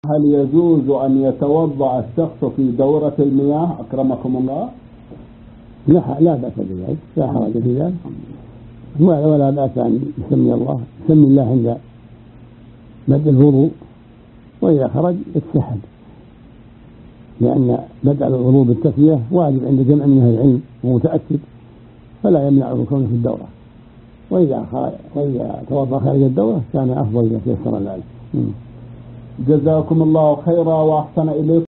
هل يجوز أن يتوضأ الشخص في دورة المياه أكرمكم الله؟ لا بأس بذلك، لا حرج في ذلك، ولا بأس أن يسمي الله عند بدء الوضوء، وإذا خرج يتسحب، لأن بدء الوضوء بالتسمية واجب عند جمع من أهل العلم ومتأكد، فلا يمنع كونه في الدورة، وإذا توضأ خارج الدورة كان أفضل إذا تيسر ذلك. جزاكم الله خيرا وأحسن إليكم.